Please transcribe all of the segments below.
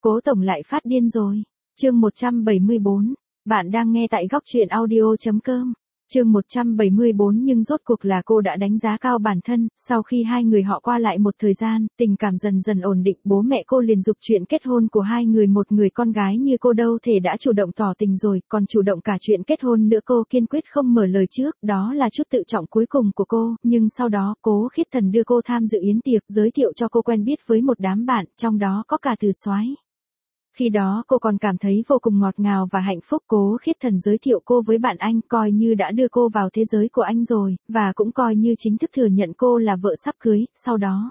Cố tổng lại phát điên rồi. Chương 174. Bạn đang nghe tại góc truyện audio.com. Chương 174. Nhưng rốt cuộc là cô đã đánh giá cao bản thân, sau khi hai người họ qua lại một thời gian, tình cảm dần dần ổn định, bố mẹ cô liền giục chuyện kết hôn của hai người, một người con gái như cô đâu thể đã chủ động tỏ tình rồi, còn chủ động cả chuyện kết hôn nữa. Cô kiên quyết không mở lời trước, đó là chút tự trọng cuối cùng của cô, nhưng sau đó, Cố Khiết Thần đưa cô tham dự yến tiệc, giới thiệu cho cô quen biết với một đám bạn, trong đó có cả Từ Soái. Khi đó cô còn cảm thấy vô cùng ngọt ngào và hạnh phúc. Cố Khiết Thần giới thiệu cô với bạn anh, coi như đã đưa cô vào thế giới của anh rồi, và cũng coi như chính thức thừa nhận cô là vợ sắp cưới, sau đó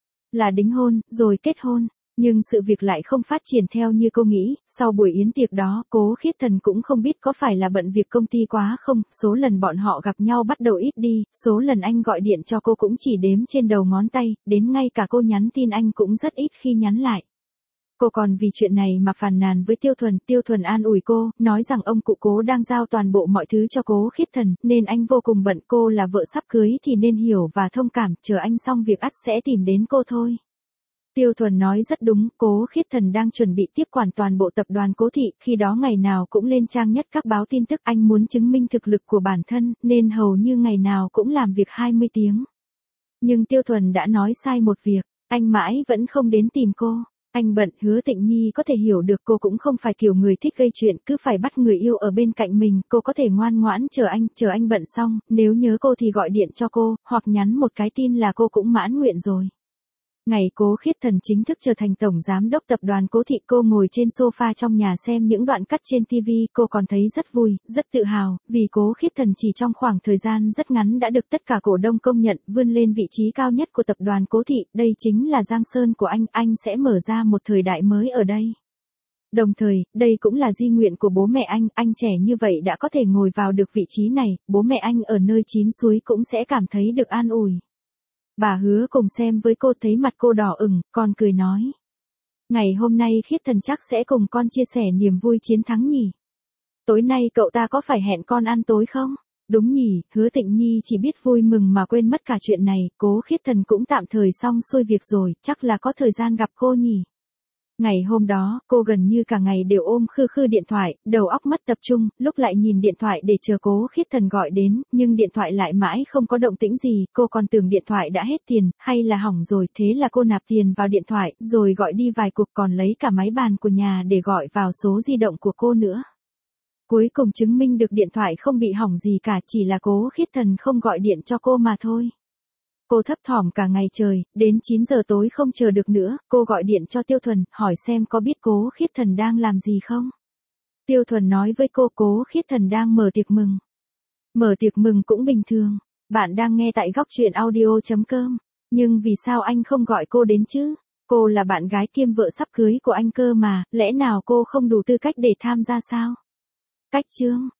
là đính hôn, rồi kết hôn. Nhưng sự việc lại không phát triển theo như cô nghĩ. Sau buổi yến tiệc đó, Cố Khiết Thần cũng không biết có phải là bận việc công ty quá không, số lần bọn họ gặp nhau bắt đầu ít đi, số lần anh gọi điện cho cô cũng chỉ đếm trên đầu ngón tay, đến ngay cả cô nhắn tin anh cũng rất ít khi nhắn lại. Cô còn vì chuyện này mà phàn nàn với Tiêu Thuần an ủi cô, nói rằng ông cụ Cố đang giao toàn bộ mọi thứ cho Cố Khiết Thần, nên anh vô cùng bận, cô là vợ sắp cưới thì nên hiểu và thông cảm, chờ anh xong việc ắt sẽ tìm đến cô thôi. Tiêu Thuần nói rất đúng, Cố Khiết Thần đang chuẩn bị tiếp quản toàn bộ tập đoàn Cố Thị, khi đó ngày nào cũng lên trang nhất các báo tin tức, anh muốn chứng minh thực lực của bản thân, nên hầu như ngày nào cũng làm việc 20 tiếng. Nhưng Tiêu Thuần đã nói sai một việc, anh mãi vẫn không đến tìm cô. Anh bận. Hứa Tịnh Nhi có thể hiểu được, cô cũng không phải kiểu người thích gây chuyện, cứ phải bắt người yêu ở bên cạnh mình, cô có thể ngoan ngoãn chờ anh bận xong, nếu nhớ cô thì gọi điện cho cô, hoặc nhắn một cái tin là cô cũng mãn nguyện rồi. Ngày Cố Khiết Thần chính thức trở thành tổng giám đốc tập đoàn Cố Thị, cô ngồi trên sofa trong nhà xem những đoạn cắt trên TV, cô còn thấy rất vui, rất tự hào, vì Cố Khiết Thần chỉ trong khoảng thời gian rất ngắn đã được tất cả cổ đông công nhận, vươn lên vị trí cao nhất của tập đoàn Cố Thị, đây chính là Giang Sơn của anh sẽ mở ra một thời đại mới ở đây. Đồng thời, đây cũng là di nguyện của bố mẹ anh trẻ như vậy đã có thể ngồi vào được vị trí này, bố mẹ anh ở nơi chín suối cũng sẽ cảm thấy được an ủi. Bà Hứa cùng xem với cô, thấy mặt cô đỏ ửng, còn cười nói. Ngày hôm nay Khiết Thần chắc sẽ cùng con chia sẻ niềm vui chiến thắng nhỉ? Tối nay cậu ta có phải hẹn con ăn tối không? Đúng nhỉ, Hứa Tịnh Nhi chỉ biết vui mừng mà quên mất cả chuyện này, Cố Khiết Thần cũng tạm thời xong xuôi việc rồi, chắc là có thời gian gặp cô nhỉ? Ngày hôm đó, cô gần như cả ngày đều ôm khư điện thoại, đầu óc mất tập trung, lúc lại nhìn điện thoại để chờ Cố Khiết Thần gọi đến, nhưng điện thoại lại mãi không có động tĩnh gì, cô còn tưởng điện thoại đã hết tiền, hay là hỏng rồi, thế là cô nạp tiền vào điện thoại, rồi gọi đi vài cuộc, còn lấy cả máy bàn của nhà để gọi vào số di động của cô nữa. Cuối cùng chứng minh được điện thoại không bị hỏng gì cả, chỉ là Cố Khiết Thần không gọi điện cho cô mà thôi. Cô thấp thỏm cả ngày trời, đến 9 giờ tối không chờ được nữa, cô gọi điện cho Tiêu Thuần, hỏi xem có biết Cố Khiết Thần đang làm gì không. Tiêu Thuần nói với cô, Cố Khiết Thần đang mở tiệc mừng. Mở tiệc mừng cũng bình thường, bạn đang nghe tại góc truyện audio.com, nhưng vì sao anh không gọi cô đến chứ? Cô là bạn gái kiêm vợ sắp cưới của anh cơ mà, lẽ nào cô không đủ tư cách để tham gia sao? Cách chương.